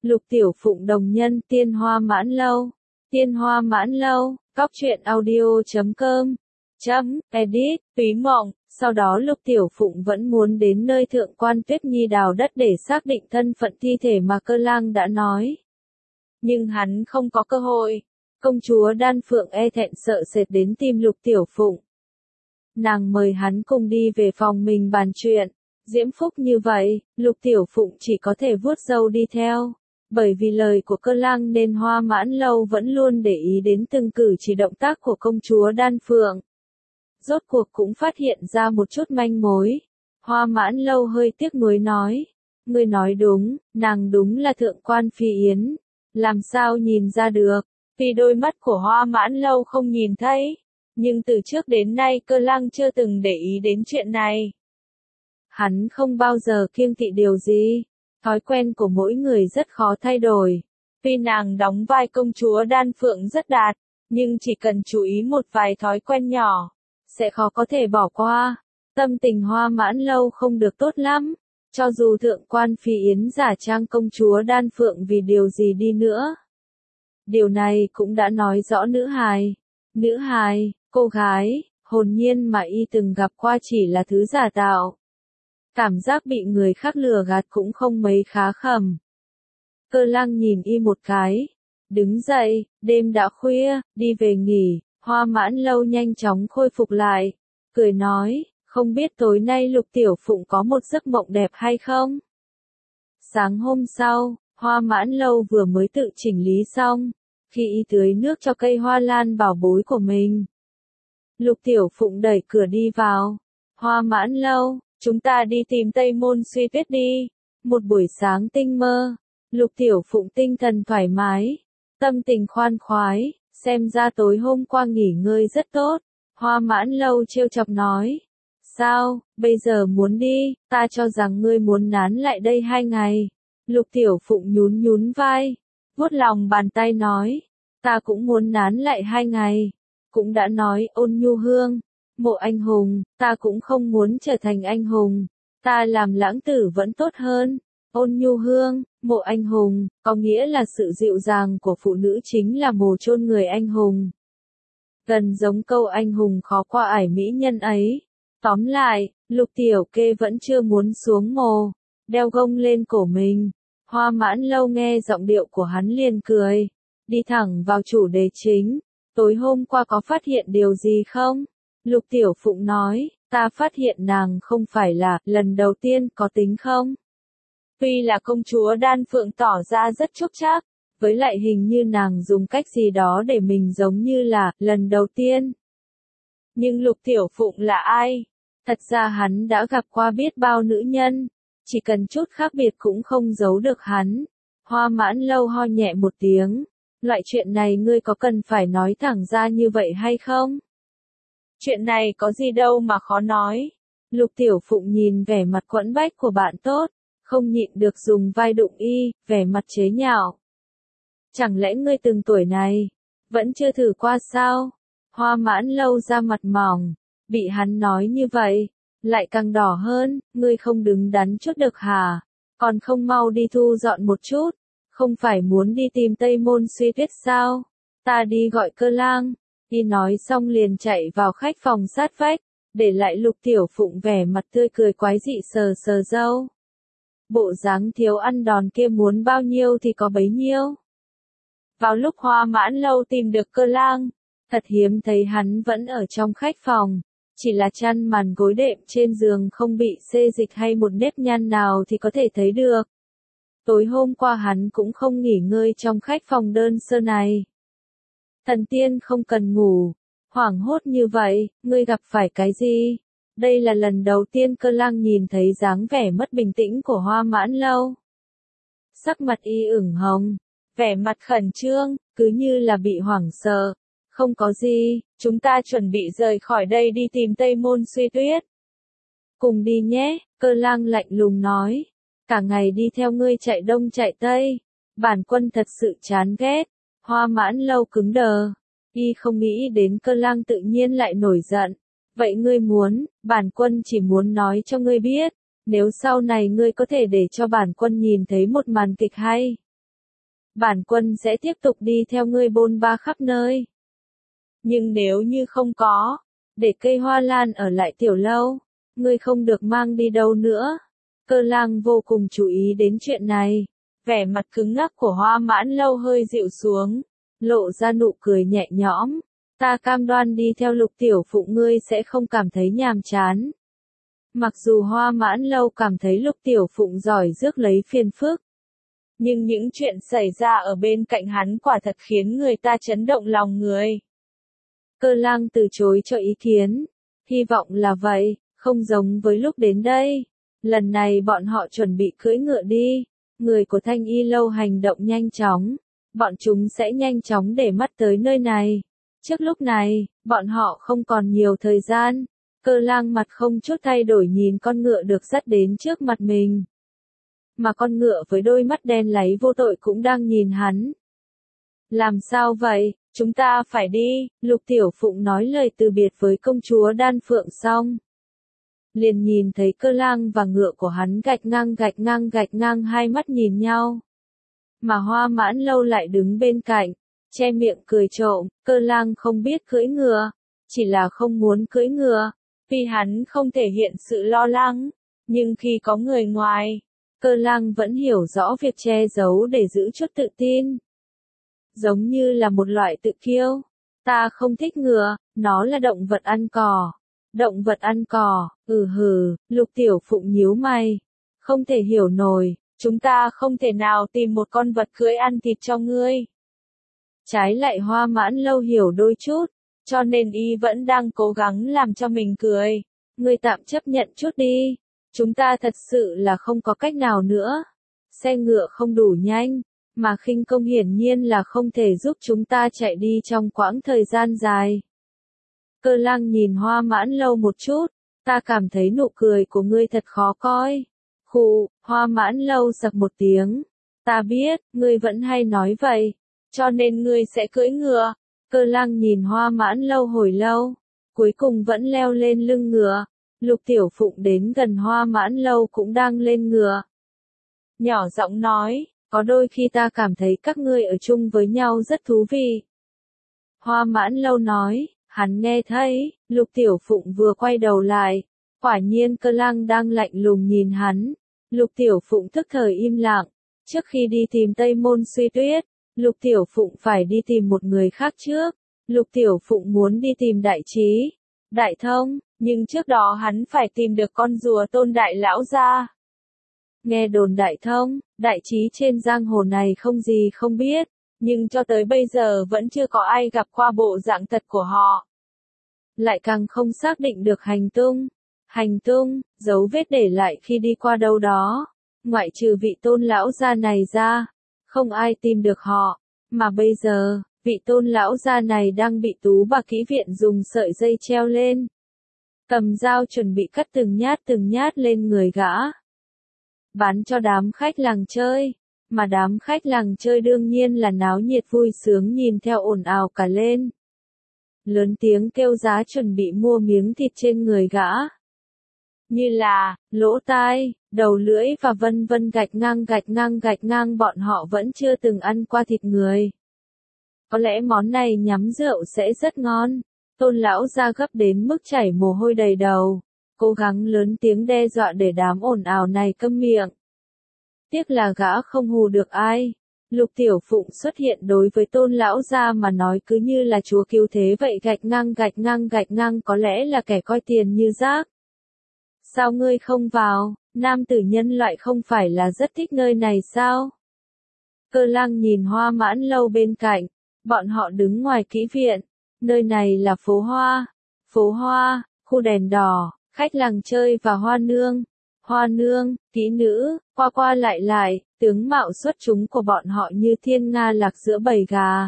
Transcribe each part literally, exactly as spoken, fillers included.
Lục Tiểu Phụng đồng nhân Tiên Hoa Mãn Lâu. Tiên Hoa Mãn Lâu, cóc truyện audio chấm com, chấm, edit, Túy Mộng. Sau đó Lục Tiểu Phụng vẫn muốn đến nơi Thượng quan Tuyết Nhi đào đất để xác định thân phận thi thể mà Cơ Lang đã nói. Nhưng hắn không có cơ hội. Công chúa Đan Phượng e thẹn sợ sệt đến tìm Lục Tiểu Phụng. Nàng mời hắn cùng đi về phòng mình bàn chuyện. Diễm phúc như vậy, Lục Tiểu Phụng chỉ có thể vuốt râu đi theo. Bởi vì lời của Cơ Lang nên Hoa Mãn Lâu vẫn luôn để ý đến từng cử chỉ động tác của công chúa Đan Phượng. Rốt cuộc cũng phát hiện ra một chút manh mối. Hoa Mãn Lâu hơi tiếc nuối nói. Ngươi nói đúng, nàng đúng là Thượng quan Phi Yến. Làm sao nhìn ra được, vì đôi mắt của Hoa Mãn Lâu không nhìn thấy. Nhưng từ trước đến nay Cơ Lang chưa từng để ý đến chuyện này. Hắn không bao giờ kiêng kỵ điều gì. Thói quen của mỗi người rất khó thay đổi. Tuy nàng đóng vai công chúa Đan Phượng rất đạt, nhưng chỉ cần chú ý một vài thói quen nhỏ, sẽ khó có thể bỏ qua. Tâm tình Hoa Mãn Lâu không được tốt lắm. Cho dù Thượng quan Phi Yến giả trang công chúa Đan Phượng vì điều gì đi nữa. Điều này cũng đã nói rõ nữ hài. Nữ hài, cô gái, hồn nhiên mà y từng gặp qua chỉ là thứ giả tạo. Cảm giác bị người khác lừa gạt cũng không mấy khá khẩm. Cơ Lang nhìn y một cái. Đứng dậy, đêm đã khuya, đi về nghỉ. Hoa Mãn Lâu nhanh chóng khôi phục lại. Cười nói, không biết tối nay Lục Tiểu Phụng có một giấc mộng đẹp hay không? Sáng hôm sau, Hoa Mãn Lâu vừa mới tự chỉnh lý xong. Khi y tưới nước cho cây hoa lan bảo bối của mình. Lục Tiểu Phụng đẩy cửa đi vào. Hoa Mãn Lâu, chúng ta đi tìm Tây Môn Suy Tuyết đi. Một buổi sáng tinh mơ. Lục Tiểu Phụng tinh thần thoải mái. Tâm tình khoan khoái. Xem ra tối hôm qua nghỉ ngơi rất tốt. Hoa Mãn Lâu trêu chọc nói. Sao, bây giờ muốn đi, ta cho rằng ngươi muốn nán lại đây hai ngày. Lục Tiểu Phụng nhún nhún vai. Vuốt lòng bàn tay nói. Ta cũng muốn nán lại hai ngày. Cũng đã nói Ôn Nhu Hương. Mộ anh hùng, ta cũng không muốn trở thành anh hùng. Ta làm lãng tử vẫn tốt hơn. Ôn Nhu Hương, mộ anh hùng, có nghĩa là sự dịu dàng của phụ nữ chính là mồ chôn người anh hùng. Gần giống câu anh hùng khó qua ải mỹ nhân ấy. Tóm lại, Lục Tiểu Kê vẫn chưa muốn xuống mồ, đeo gông lên cổ mình. Hoa Mãn Lâu nghe giọng điệu của hắn liền cười. Đi thẳng vào chủ đề chính. Tối hôm qua có phát hiện điều gì không? Lục Tiểu Phụng nói, ta phát hiện nàng không phải là lần đầu tiên, có tính không? Tuy là công chúa Đan Phượng tỏ ra rất chúc chắc, với lại hình như nàng dùng cách gì đó để mình giống như là lần đầu tiên. Nhưng Lục Tiểu Phụng là ai? Thật ra hắn đã gặp qua biết bao nữ nhân, chỉ cần chút khác biệt cũng không giấu được hắn. Hoa Mãn Lâu ho nhẹ một tiếng, loại chuyện này ngươi có cần phải nói thẳng ra như vậy hay không? Chuyện này có gì đâu mà khó nói. Lục Tiểu Phụng nhìn vẻ mặt quẫn bách của bạn tốt, không nhịn được dùng vai đụng y, vẻ mặt chế nhạo. Chẳng lẽ ngươi từng tuổi này, vẫn chưa thử qua sao? Hoa Mãn Lâu ra mặt mỏng, bị hắn nói như vậy, lại càng đỏ hơn, ngươi không đứng đắn chút được hả? Còn không mau đi thu dọn một chút, không phải muốn đi tìm Tây Môn Suy Tuyết sao? Ta đi gọi Cơ Lang. Y nói xong liền chạy vào khách phòng sát vách, để lại Lục Tiểu Phụng vẻ mặt tươi cười quái dị sờ sờ râu. Bộ dáng thiếu ăn đòn kia muốn bao nhiêu thì có bấy nhiêu. Vào lúc Hoa Mãn Lâu tìm được Cơ Lang, thật hiếm thấy hắn vẫn ở trong khách phòng, chỉ là chăn màn gối đệm trên giường không bị xê dịch hay một nếp nhăn nào thì có thể thấy được. Tối hôm qua hắn cũng không nghỉ ngơi trong khách phòng đơn sơ này. Thần tiên không cần ngủ. Hoảng hốt như vậy, ngươi gặp phải cái gì? Đây là lần đầu tiên Cơ Lang nhìn thấy dáng vẻ mất bình tĩnh của Hoa Mãn Lâu. Sắc mặt y ửng hồng, vẻ mặt khẩn trương, cứ như là bị hoảng sợ. Không có gì, chúng ta chuẩn bị rời khỏi đây đi tìm Tây Môn Suy Tuyết. Cùng đi nhé, Cơ Lang lạnh lùng nói. Cả ngày đi theo ngươi chạy đông chạy tây. Bản quân thật sự chán ghét. Hoa Mãn Lâu cứng đờ. Y không nghĩ đến Cơ Lang tự nhiên lại nổi giận. Vậy ngươi muốn, bản quân chỉ muốn nói cho ngươi biết. Nếu sau này ngươi có thể để cho bản quân nhìn thấy một màn kịch hay. bản quân sẽ tiếp tục đi theo ngươi bôn ba khắp nơi. Nhưng nếu như không có, để cây hoa lan ở lại tiểu lâu, ngươi không được mang đi đâu nữa. Cơ Lang vô cùng chú ý đến chuyện này, vẻ mặt cứng ngắc của Hoa Mãn Lâu hơi dịu xuống, lộ ra nụ cười nhẹ nhõm. Ta cam đoan đi theo Lục tiểu phụ ngươi sẽ không cảm thấy nhàm chán. Mặc dù Hoa Mãn Lâu cảm thấy Lục tiểu phụng giỏi rước lấy phiền phức, nhưng những chuyện xảy ra ở bên cạnh hắn quả thật khiến người ta chấn động lòng người. Cơ Lang từ chối cho ý kiến, hy vọng là vậy, không giống với lúc đến đây. Lần này bọn họ chuẩn bị cưỡi ngựa đi, người của Thanh Y Lâu hành động nhanh chóng, bọn chúng sẽ nhanh chóng để mắt tới nơi này. Trước lúc này, bọn họ không còn nhiều thời gian. Cơ Lang mặt không chút thay đổi nhìn con ngựa được dắt đến trước mặt mình. Mà con ngựa với đôi mắt đen láy vô tội cũng đang nhìn hắn. Làm sao vậy, chúng ta phải đi, Lục Tiểu Phụng nói lời từ biệt với công chúa Đan Phượng xong. Liền nhìn thấy Cơ Lang và ngựa của hắn gạch ngang gạch ngang gạch ngang hai mắt nhìn nhau. Mà Hoa Mãn Lâu lại đứng bên cạnh, che miệng cười trộm. Cơ Lang không biết cưỡi ngựa, chỉ là không muốn cưỡi ngựa, vì hắn không thể hiện sự lo lắng. Nhưng khi có người ngoài, Cơ Lang vẫn hiểu rõ việc che giấu để giữ chút tự tin. Giống như là một loại tự kiêu. Ta không thích ngựa, nó là động vật ăn cỏ. Động vật ăn cỏ, ừ hừ, Lục Tiểu Phụng nhíu mày. Không thể hiểu nổi, chúng ta không thể nào tìm một con vật cưỡi ăn thịt cho ngươi. Trái lại Hoa Mãn Lâu hiểu đôi chút, cho nên y vẫn đang cố gắng làm cho mình cười. Ngươi tạm chấp nhận chút đi, chúng ta thật sự là không có cách nào nữa. Xe ngựa không đủ nhanh, mà khinh công hiển nhiên là không thể giúp chúng ta chạy đi trong quãng thời gian dài. Cơ Lang nhìn Hoa Mãn Lâu một chút, ta cảm thấy nụ cười của ngươi thật khó coi. Khụ, Hoa Mãn Lâu sặc một tiếng. Ta biết, ngươi vẫn hay nói vậy, cho nên ngươi sẽ cưỡi ngựa. Cơ Lang nhìn Hoa Mãn Lâu hồi lâu, cuối cùng vẫn leo lên lưng ngựa. Lục Tiểu Phụng đến gần Hoa Mãn Lâu cũng đang lên ngựa. Nhỏ giọng nói, có đôi khi ta cảm thấy các ngươi ở chung với nhau rất thú vị. Hoa Mãn Lâu nói, hắn nghe thấy, Lục Tiểu Phụng vừa quay đầu lại, quả nhiên Cơ Lang đang lạnh lùng nhìn hắn. Lục Tiểu Phụng tức thời im lặng, trước khi đi tìm Tây Môn Suy Tuyết, Lục Tiểu Phụng phải đi tìm một người khác trước. Lục Tiểu Phụng muốn đi tìm Đại Trí, Đại Thông, nhưng trước đó hắn phải tìm được con rùa Tôn Đại Lão gia. Nghe đồn Đại Thông, Đại Trí trên giang hồ này không gì không biết, nhưng cho tới bây giờ vẫn chưa có ai gặp qua bộ dạng thật của họ. Lại càng không xác định được hành tung. Hành tung, dấu vết để lại khi đi qua đâu đó. Ngoại trừ vị Tôn Lão gia này ra, không ai tìm được họ. Mà bây giờ, vị Tôn Lão gia này đang bị Tú Bà Kỹ Viện dùng sợi dây treo lên. Cầm dao chuẩn bị cắt từng nhát từng nhát lên người gã. Bán cho đám khách làng chơi. Mà đám khách làng chơi đương nhiên là náo nhiệt vui sướng nhìn theo ồn ào cả lên. Lớn tiếng kêu giá chuẩn bị mua miếng thịt trên người gã. Như là, lỗ tai, đầu lưỡi và vân vân gạch ngang gạch ngang gạch ngang bọn họ vẫn chưa từng ăn qua thịt người. Có lẽ món này nhắm rượu sẽ rất ngon. Tôn Lão gia gấp đến mức chảy mồ hôi đầy đầu, cố gắng lớn tiếng đe dọa để đám ồn ào này câm miệng. Tiếc là gã không hù được ai. Lục Tiểu Phụng xuất hiện đối với Tôn Lão gia mà nói cứ như là chúa cứu thế vậy, gạch ngang gạch ngang gạch ngang có lẽ là kẻ coi tiền như rác. Sao ngươi không vào, nam tử nhân loại không phải là rất thích nơi này sao? Cơ Lang nhìn Hoa Mãn Lâu bên cạnh, bọn họ đứng ngoài kỹ viện, nơi này là phố hoa, phố hoa, khu đèn đỏ, khách làng chơi và hoa nương. Hoa nương, kỹ nữ, qua qua lại lại, tướng mạo xuất chúng của bọn họ như thiên nga lạc giữa bầy gà.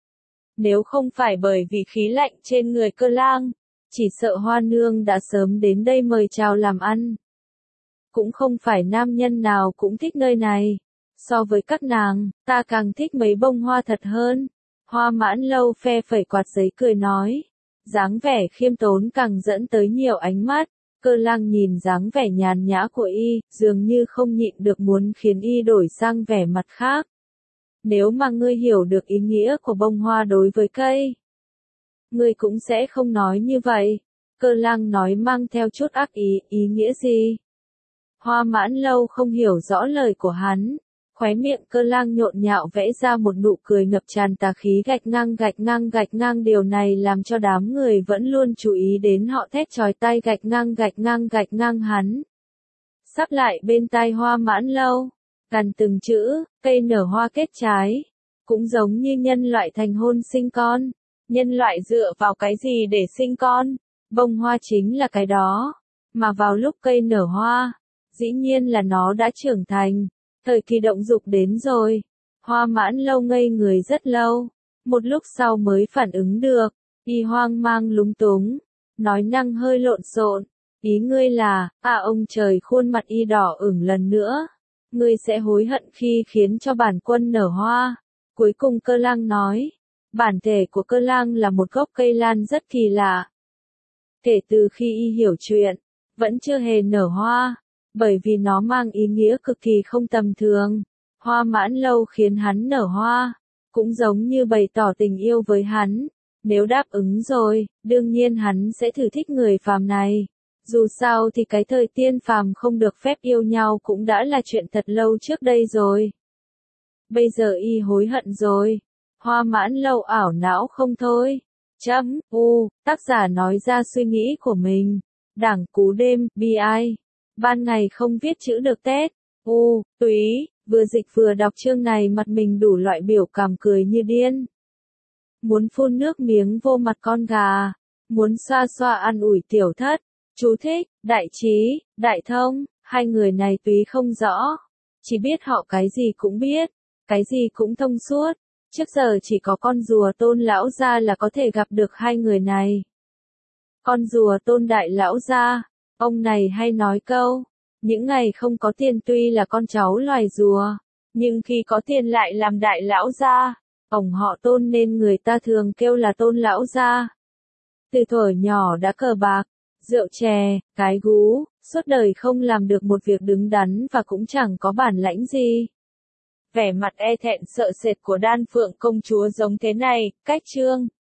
Nếu không phải bởi vì khí lạnh trên người Cơ Lang, chỉ sợ Hoa nương đã sớm đến đây mời chào làm ăn. Cũng không phải nam nhân nào cũng thích nơi này. So với các nàng, ta càng thích mấy bông hoa thật hơn. Hoa Mãn Lâu phe phẩy quạt giấy cười nói. Dáng vẻ khiêm tốn càng dẫn tới nhiều ánh mắt. Cơ Lang nhìn dáng vẻ nhàn nhã của y, dường như không nhịn được muốn khiến y đổi sang vẻ mặt khác. nếu mà ngươi hiểu được ý nghĩa của bông hoa đối với cây, ngươi cũng sẽ không nói như vậy. Cơ Lăng nói mang theo chút ác ý, ý nghĩa gì? Hoa Mãn Lâu không hiểu rõ lời của hắn, khóe miệng Cơ Lăng nhộn nhạo vẽ ra một nụ cười ngập tràn tà khí gạch ngang gạch ngang gạch ngang, điều này làm cho đám người vẫn luôn chú ý đến họ thét chói tai gạch ngang gạch ngang gạch ngang hắn. Sắp lại bên tai Hoa Mãn Lâu, gần từng chữ, cây nở hoa kết trái, cũng giống như nhân loại thành hôn sinh con. Nhân loại dựa vào cái gì để sinh con? Bông hoa chính là cái đó. Mà vào lúc cây nở hoa, dĩ nhiên là nó đã trưởng thành. Thời kỳ động dục đến rồi. Hoa Mãn Lâu ngây người rất lâu. Một lúc sau mới phản ứng được. Y hoang mang lúng túng. Nói năng hơi lộn xộn. Ý ngươi là, à ông trời, khuôn mặt y đỏ ửng lần nữa. Ngươi sẽ hối hận khi khiến cho bản quân nở hoa. Cuối cùng Cơ Lăng nói. Bản thể của Cơ Lăng là một gốc cây lan rất kỳ lạ. Kể từ khi y hiểu chuyện, vẫn chưa hề nở hoa, bởi vì nó mang ý nghĩa cực kỳ không tầm thường. Hoa Mãn Lâu khiến hắn nở hoa, cũng giống như bày tỏ tình yêu với hắn. Nếu đáp ứng rồi, đương nhiên hắn sẽ thử thích người phàm này. Dù sao thì cái thời tiên phàm không được phép yêu nhau cũng đã là chuyện thật lâu trước đây rồi. Bây giờ y hối hận rồi. Hoa Mãn Lâu ảo não không thôi. Chấm, u, tác giả nói ra suy nghĩ của mình. Đảng cú đêm, bi ai. Ban ngày không viết chữ được tét. U, túy, vừa dịch vừa đọc chương này mặt mình đủ loại biểu cảm cười như điên. Muốn phun nước miếng vô mặt con gà. Muốn xoa xoa an ủi tiểu thất. Chú thích, đại trí, đại thông, hai người này túy không rõ. Chỉ biết họ cái gì cũng biết, cái gì cũng thông suốt. Trước giờ chỉ có con rùa Tôn lão gia là có thể gặp được hai người này. Con rùa Tôn đại lão gia, ông này hay nói câu, những ngày không có tiền tuy là con cháu loài rùa, nhưng khi có tiền lại làm đại lão gia. Ông họ Tôn nên người ta thường kêu là Tôn lão gia. Từ thuở nhỏ đã cờ bạc, rượu chè, cái gú, suốt đời không làm được một việc đứng đắn và cũng chẳng có bản lãnh gì. Vẻ mặt e thẹn sợ sệt của Đan Phượng công chúa giống thế này, cách chương